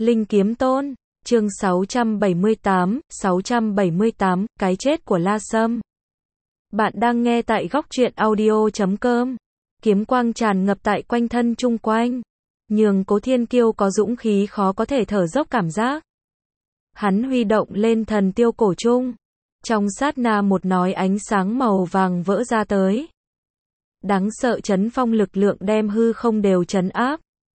Linh Kiếm Tôn, chương 678, cái chết của La Sâm. Bạn đang nghe tại góc truyện audio.com. Kiếm quang tràn ngập tại quanh thân chung quanh, nhường Cố Thiên Kiêu có dũng khí khó có thể thở dốc cảm giác. Hắn huy động lên thần tiêu cổ trung, trong sát na một nói ánh sáng màu vàng vỡ ra tới. Đáng sợ chấn phong lực lượng đem hư không đều trấn áp.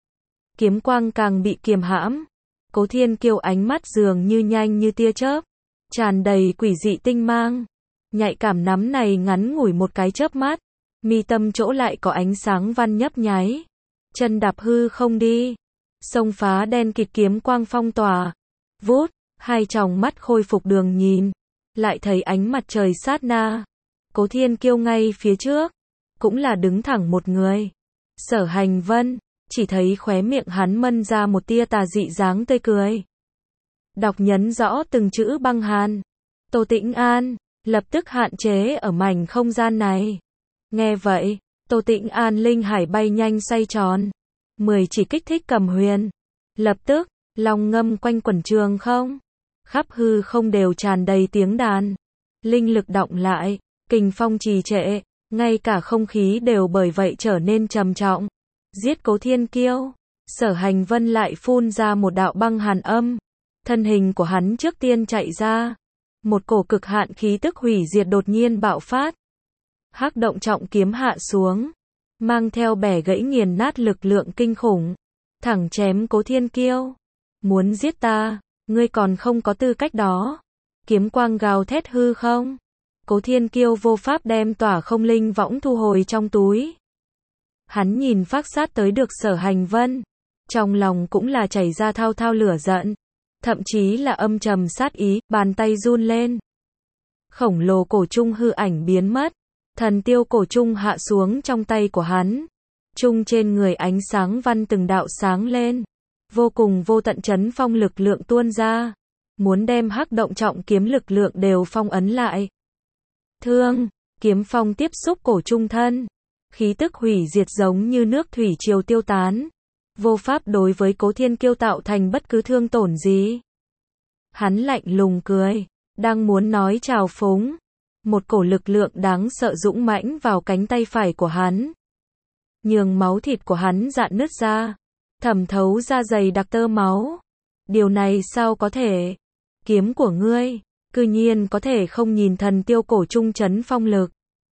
Kiếm quang càng bị kiềm hãm. Cố Thiên Kiêu ánh mắt dường như nhanh như tia chớp, tràn đầy quỷ dị tinh mang. Nhạy cảm nắm này ngắn ngủi một cái chớp mắt, mi tâm chỗ lại có ánh sáng văn nhấp nháy. Chân đạp hư không đi, xông phá đen kịt kiếm quang phong tỏa. Vút, hai tròng mắt khôi phục đường nhìn, lại thấy ánh mặt trời sát na. Cố Thiên Kiêu ngay phía trước, cũng là đứng thẳng một người. Sở Hành Vân, chỉ thấy khóe miệng hắn mân ra một tia tà dị dáng tươi cười. Đọc nhấn rõ từng chữ băng hàn. Tô Tĩnh An, lập tức hạn chế ở mảnh không gian này. Nghe vậy, Tô Tĩnh An linh hải bay nhanh xoay tròn. 10 chỉ kích thích cầm huyền. Lập tức, long ngâm quanh quẩn trường không. Khắp hư không đều tràn đầy tiếng đàn. Linh lực đọng lại, kình phong trì trệ, ngay cả không khí đều bởi vậy trở nên trầm trọng. Giết Cố Thiên Kiêu. Sở Hành Vân lại phun ra một đạo băng hàn âm. Thân hình của hắn trước tiên chạy ra. Một cổ cực hạn khí tức hủy diệt đột nhiên bạo phát. Hắc động trọng kiếm hạ xuống, mang theo bẻ gãy nghiền nát lực lượng kinh khủng, thẳng chém Cố Thiên Kiêu. Muốn giết ta, ngươi còn không có tư cách đó. Kiếm quang gào thét hư không. Cố Thiên Kiêu vô pháp đem tỏa không linh võng thu hồi trong túi. Hắn nhìn phác sát tới được Sở Hành Vân, trong lòng cũng là chảy ra thao thao lửa giận, thậm chí là âm trầm sát ý, bàn tay run lên. Khổng lồ cổ trung hư ảnh biến mất, thần tiêu cổ trung hạ xuống trong tay của hắn. Trung trên người ánh sáng văn từng đạo sáng lên, vô cùng vô tận chấn phong lực lượng tuôn ra, muốn đem hắc động trọng kiếm lực lượng đều phong ấn lại. Thương, kiếm phong tiếp xúc cổ trung thân. Khí tức hủy diệt giống như nước thủy triều tiêu tán, vô pháp đối với Cố Thiên Kiêu tạo thành bất cứ thương tổn gì. Hắn lạnh lùng cười, đang muốn nói chào phúng, một cổ lực lượng đáng sợ dũng mãnh vào cánh tay phải của hắn, nhường máu thịt của hắn rạn nứt ra, thẩm thấu ra dày đặc tơ máu. Điều này sao có thể? Kiếm của ngươi, cư nhiên có thể không nhìn thần tiêu cổ trung chấn phong lực.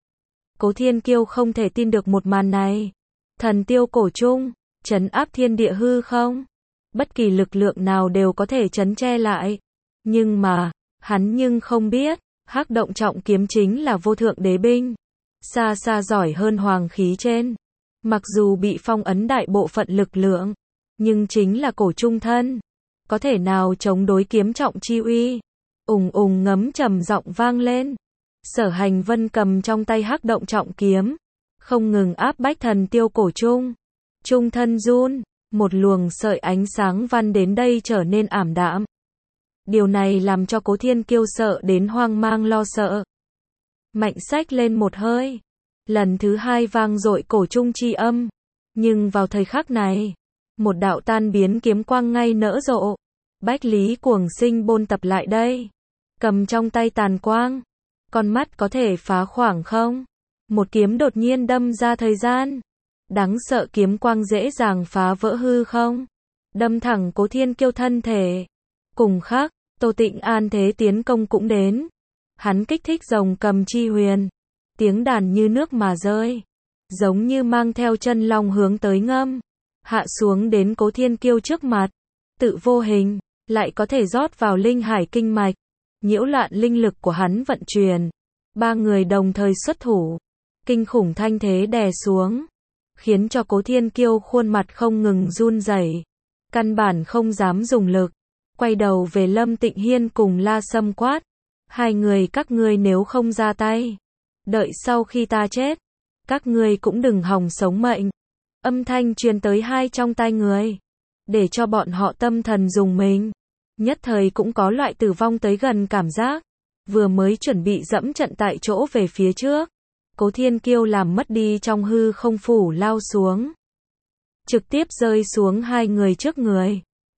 Cố Thiên Kiêu không thể tin được một màn này. Thần tiêu cổ trung, trấn áp thiên địa hư không? Bất kỳ lực lượng nào đều có thể trấn che lại. Nhưng mà, hắn nhưng không biết, hắc động trọng kiếm chính là vô thượng đế binh. Xa xa giỏi hơn hoàng khí trên. Mặc dù bị phong ấn đại bộ phận lực lượng, nhưng chính là cổ trung thân. Có thể nào chống đối kiếm trọng chi uy? Ùng ùng ngấm trầm giọng vang lên. Sở Hành Vân cầm trong tay hắc động trọng kiếm, không ngừng áp bách thần tiêu cổ trung. Trung thân run, một luồng sợi ánh sáng văn đến đây trở nên ảm đạm. Điều này làm cho Cố Thiên Kiêu sợ đến hoang mang lo sợ. Mạnh xách lên một hơi, lần thứ hai vang dội cổ trung chi âm. Nhưng vào thời khắc này, một đạo tan biến kiếm quang ngay nở rộ. Bách Lý Cuồng Sinh bôn tập lại đây, cầm trong tay tàn quang. Con mắt có thể phá khoảng không? Một kiếm đột nhiên đâm ra thời gian. Đáng sợ kiếm quang dễ dàng phá vỡ hư không? Đâm thẳng Cố Thiên Kiêu thân thể. Cùng khắc, Tô Tĩnh An thế tiến công cũng đến. Hắn kích thích rồng cầm chi huyền. Tiếng đàn như nước mà rơi. Giống như mang theo chân long hướng tới ngâm. Hạ xuống đến Cố Thiên Kiêu trước mặt. Tự vô hình, lại có thể rót vào linh hải kinh mạch. Nhiễu loạn linh lực của hắn vận chuyển. Ba người đồng thời xuất thủ. Kinh khủng thanh thế đè xuống, khiến cho Cố Thiên Kiêu khuôn mặt không ngừng run rẩy, căn bản không dám dùng lực. Quay đầu về Lâm Tịnh Hiên cùng La Sâm quát. Hai người các ngươi nếu không ra tay, đợi sau khi ta chết, các ngươi cũng đừng hòng sống mệnh. Âm thanh truyền tới hai trong tai người, để cho bọn họ tâm thần rùng mình. Nhất thời cũng có loại tử vong tới gần cảm giác. Vừa mới chuẩn bị dẫm trận tại chỗ về phía trước, Cố Thiên Kiêu làm mất đi trong hư không phủ lao xuống. Trực tiếp rơi xuống hai người trước người.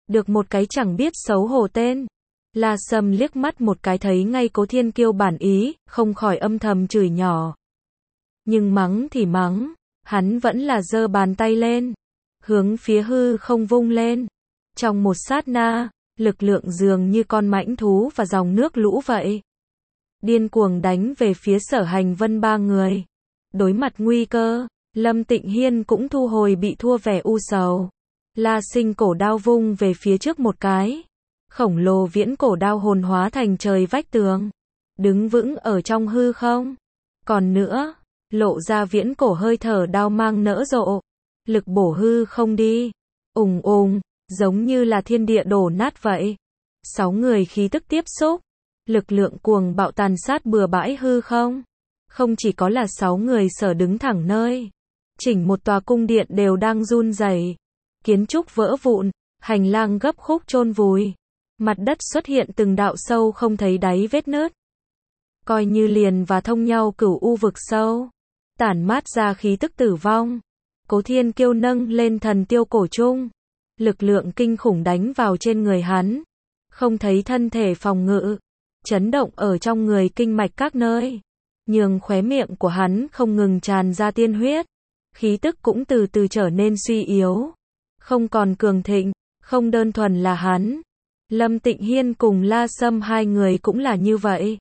được một cái chẳng biết xấu hổ tên. La Sâm liếc mắt một cái thấy ngay Cố Thiên Kiêu bản ý, không khỏi âm thầm chửi nhỏ. Nhưng mắng thì mắng, hắn vẫn là giơ bàn tay lên, hướng phía hư không vung lên. Trong một sát na, lực lượng dường như con mãnh thú và dòng nước lũ vậy, điên cuồng đánh về phía Sở Hành Vân ba người. Đối mặt nguy cơ, Lâm Tịnh Hiên cũng thu hồi bị thua vẻ u sầu. La Sinh cổ đao vung về phía trước một cái. Khổng lồ viễn cổ đao hồn hóa thành trời vách tường, đứng vững ở trong hư không. Còn nữa, lộ ra viễn cổ hơi thở đao mang nở rộ, lực bổ hư không đi, ùng ùng, giống như là thiên địa đổ nát vậy. 6 người khí tức tiếp xúc, lực lượng cuồng bạo tàn sát bừa bãi hư không. Không chỉ có là 6 người sở đứng thẳng nơi, chỉnh một tòa cung điện đều đang run rẩy, kiến trúc vỡ vụn, hành lang gấp khúc chôn vùi, mặt đất xuất hiện từng đạo sâu không thấy đáy vết nứt, coi như liền và thông nhau cửu u vực sâu, tản mát ra khí tức tử vong. Cố Thiên Kiêu nâng lên thần tiêu cổ trung, lực lượng kinh khủng đánh vào trên người hắn, không thấy thân thể phòng ngự, chấn động ở trong người kinh mạch các nơi, nhường khóe miệng của hắn không ngừng tràn ra tiên huyết, khí tức cũng từ từ trở nên suy yếu, không còn cường thịnh. Không đơn thuần là hắn, Lâm Tịnh Hiên cùng La Sâm hai người cũng là như vậy.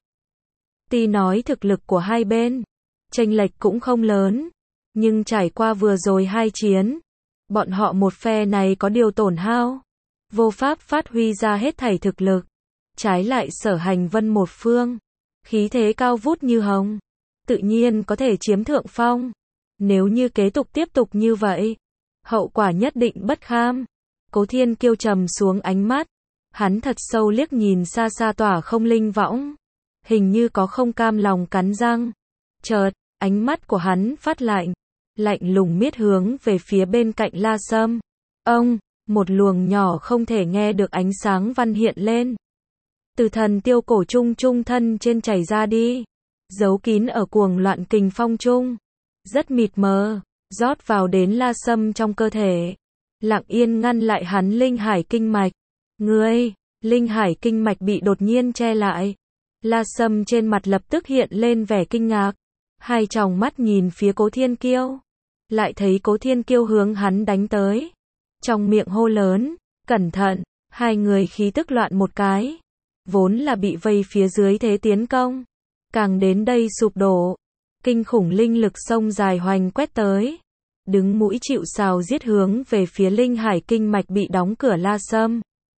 Tuy nói thực lực của hai bên chênh lệch cũng không lớn, nhưng trải qua vừa rồi hai chiến, bọn họ một phe này có điều tổn hao, vô pháp phát huy ra hết thảy thực lực. Trái lại Sở Hành Vân một phương, khí thế cao vút như hồng, tự nhiên có thể chiếm thượng phong. Nếu như kế tục tiếp tục như vậy, hậu quả nhất định bất kham. Cố Thiên Kiêu trầm xuống ánh mắt, hắn thật sâu liếc nhìn xa xa tỏa không linh võng, hình như có không cam lòng cắn răng. Chợt, ánh mắt của hắn phát lạnh, lạnh lùng miết hướng về phía bên cạnh La Sâm. Ông, một luồng nhỏ không thể nghe được ánh sáng văn hiện lên, từ thần tiêu cổ trung trung thân trên chảy ra đi, giấu kín ở cuồng loạn kình phong trung, rất mịt mờ, rót vào đến La Sâm trong cơ thể, lặng yên ngăn lại hắn linh hải kinh mạch. Ngươi, linh hải kinh mạch bị đột nhiên che lại. La Sâm trên mặt lập tức hiện lên vẻ kinh ngạc, hai tròng mắt nhìn phía Cố Thiên Kiêu, lại thấy Cố Thiên Kiêu hướng hắn đánh tới, trong miệng hô lớn, cẩn thận. Hai người khí tức loạn một cái, vốn là bị vây phía dưới thế tiến công, càng đến đây sụp đổ, kinh khủng linh lực sông dài hoành quét tới, đứng mũi chịu sào giết hướng về phía linh hải kinh mạch bị đóng cửa La Sâm.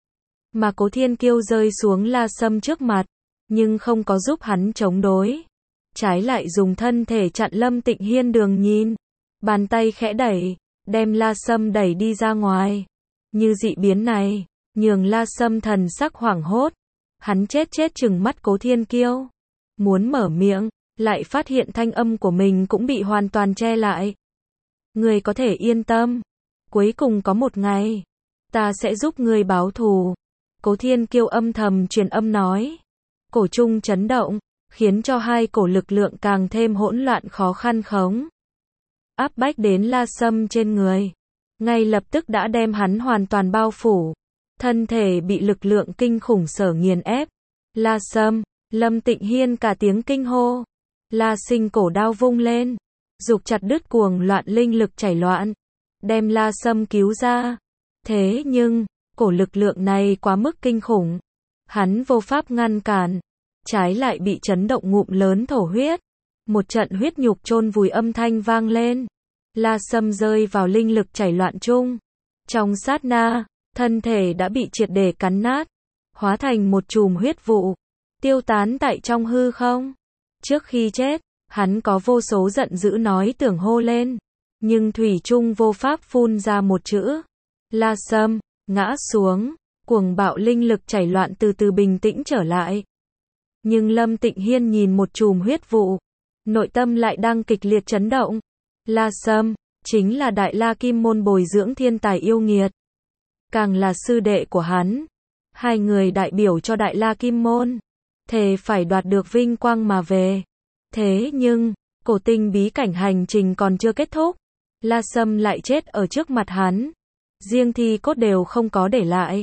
Mà Cố Thiên Kiêu rơi xuống La Sâm trước mặt, nhưng không có giúp hắn chống đối, trái lại dùng thân thể chặn Lâm Tịnh Hiên đường nhìn, bàn tay khẽ đẩy, đem La Sâm đẩy đi ra ngoài. Như dị biến này, nhường La Sâm thần sắc hoảng hốt, hắn chết chừng mắt Cố Thiên Kiêu, muốn mở miệng, lại phát hiện thanh âm của mình cũng bị hoàn toàn che lại. Ngươi có thể yên tâm, cuối cùng có một ngày, ta sẽ giúp ngươi báo thù. Cố Thiên Kiêu âm thầm truyền âm nói. Cổ trung chấn động, khiến cho hai cổ lực lượng càng thêm hỗn loạn khó khăn khống. Áp bách đến La Sâm trên người, ngay lập tức đã đem hắn hoàn toàn bao phủ. Thân thể bị lực lượng kinh khủng sở nghiền ép. La Sâm, Lâm Tịnh Hiên cả tiếng kinh hô. La Sinh cổ đao vung lên, giục chặt đứt cuồng loạn linh lực chảy loạn, đem La Sâm cứu ra. Thế nhưng, cổ lực lượng này quá mức kinh khủng, hắn vô pháp ngăn cản, trái lại bị chấn động ngụm lớn thổ huyết. Một trận huyết nhục chôn vùi âm thanh vang lên. La Sâm rơi vào linh lực chảy loạn chung. Trong sát na, thân thể đã bị triệt để cắn nát, hóa thành một chùm huyết vụ, tiêu tán tại trong hư không. Trước khi chết, hắn có vô số giận dữ nói tưởng hô lên, nhưng thủy chung vô pháp phun ra một chữ. La Sâm ngã xuống, cuồng bạo linh lực chảy loạn từ từ bình tĩnh trở lại. Nhưng Lâm Tịnh Hiên nhìn một chùm huyết vụ, nội tâm lại đang kịch liệt chấn động. La Sâm chính là Đại La Kim Môn bồi dưỡng thiên tài yêu nghiệt, càng là sư đệ của hắn. Hai người đại biểu cho Đại La Kim Môn, thề phải đoạt được vinh quang mà về. Thế nhưng, cổ tinh bí cảnh hành trình còn chưa kết thúc, La Sâm lại chết ở trước mặt hắn, riêng thi cốt đều không có để lại.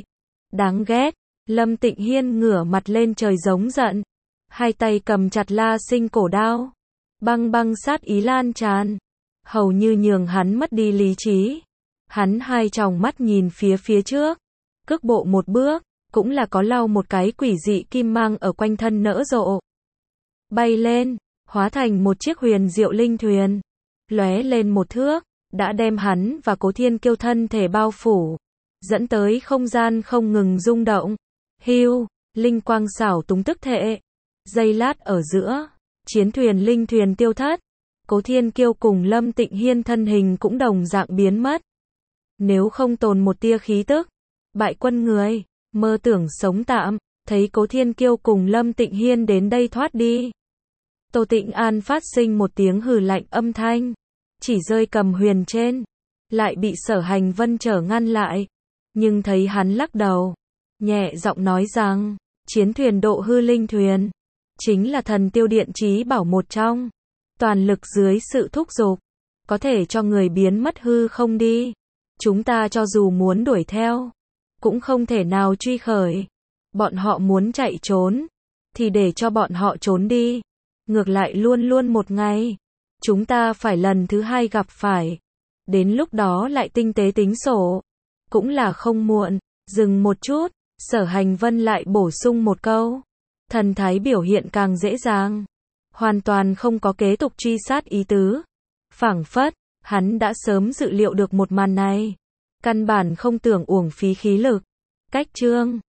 Đáng ghét. Lâm Tịnh Hiên ngửa mặt lên trời giống giận. Hai tay cầm chặt La Sinh cổ đao. Băng băng sát ý lan tràn. Hầu như nhường hắn mất đi lý trí. Hắn hai tròng mắt nhìn phía trước. Cước bộ một bước, cũng là có lau một cái quỷ dị kim mang ở quanh thân nở rộ. Bay lên, hóa thành một chiếc huyền diệu linh thuyền. Lóe lên một thước, đã đem hắn và Cố Thiên Kiêu thân thể bao phủ. Dẫn tới không gian không ngừng rung động. Hưu, linh quang xảo túng tức thệ. Giây lát ở giữa, chiến thuyền linh thuyền tiêu thất. Cố Thiên Kiêu cùng Lâm Tịnh Hiên thân hình cũng đồng dạng biến mất. Nếu không tồn một tia khí tức, bại quân người, mơ tưởng sống tạm, thấy Cố Thiên Kiêu cùng Lâm Tịnh Hiên đến đây thoát đi. Tô Tịnh An phát sinh một tiếng hừ lạnh âm thanh, chỉ rơi cầm huyền trên, lại bị Sở Hành Vân trở ngăn lại, nhưng thấy hắn lắc đầu, nhẹ giọng nói rằng, chiến thuyền độ hư linh thuyền, chính là thần tiêu điện chí bảo một trong, toàn lực dưới sự thúc giục, có thể cho người biến mất hư không đi. Chúng ta cho dù muốn đuổi theo, cũng không thể nào truy khởi. Bọn họ muốn chạy trốn, thì để cho bọn họ trốn đi. Ngược lại luôn luôn một ngày, chúng ta phải lần thứ hai gặp phải. Đến lúc đó lại tinh tế tính sổ, cũng là không muộn. Dừng một chút, Sở Hành Vân lại bổ sung một câu. Thần thái biểu hiện càng dễ dàng, hoàn toàn không có kế tục truy sát ý tứ. Phảng phất, hắn đã sớm dự liệu được một màn này, căn bản không tưởng uổng phí khí lực. Cách chương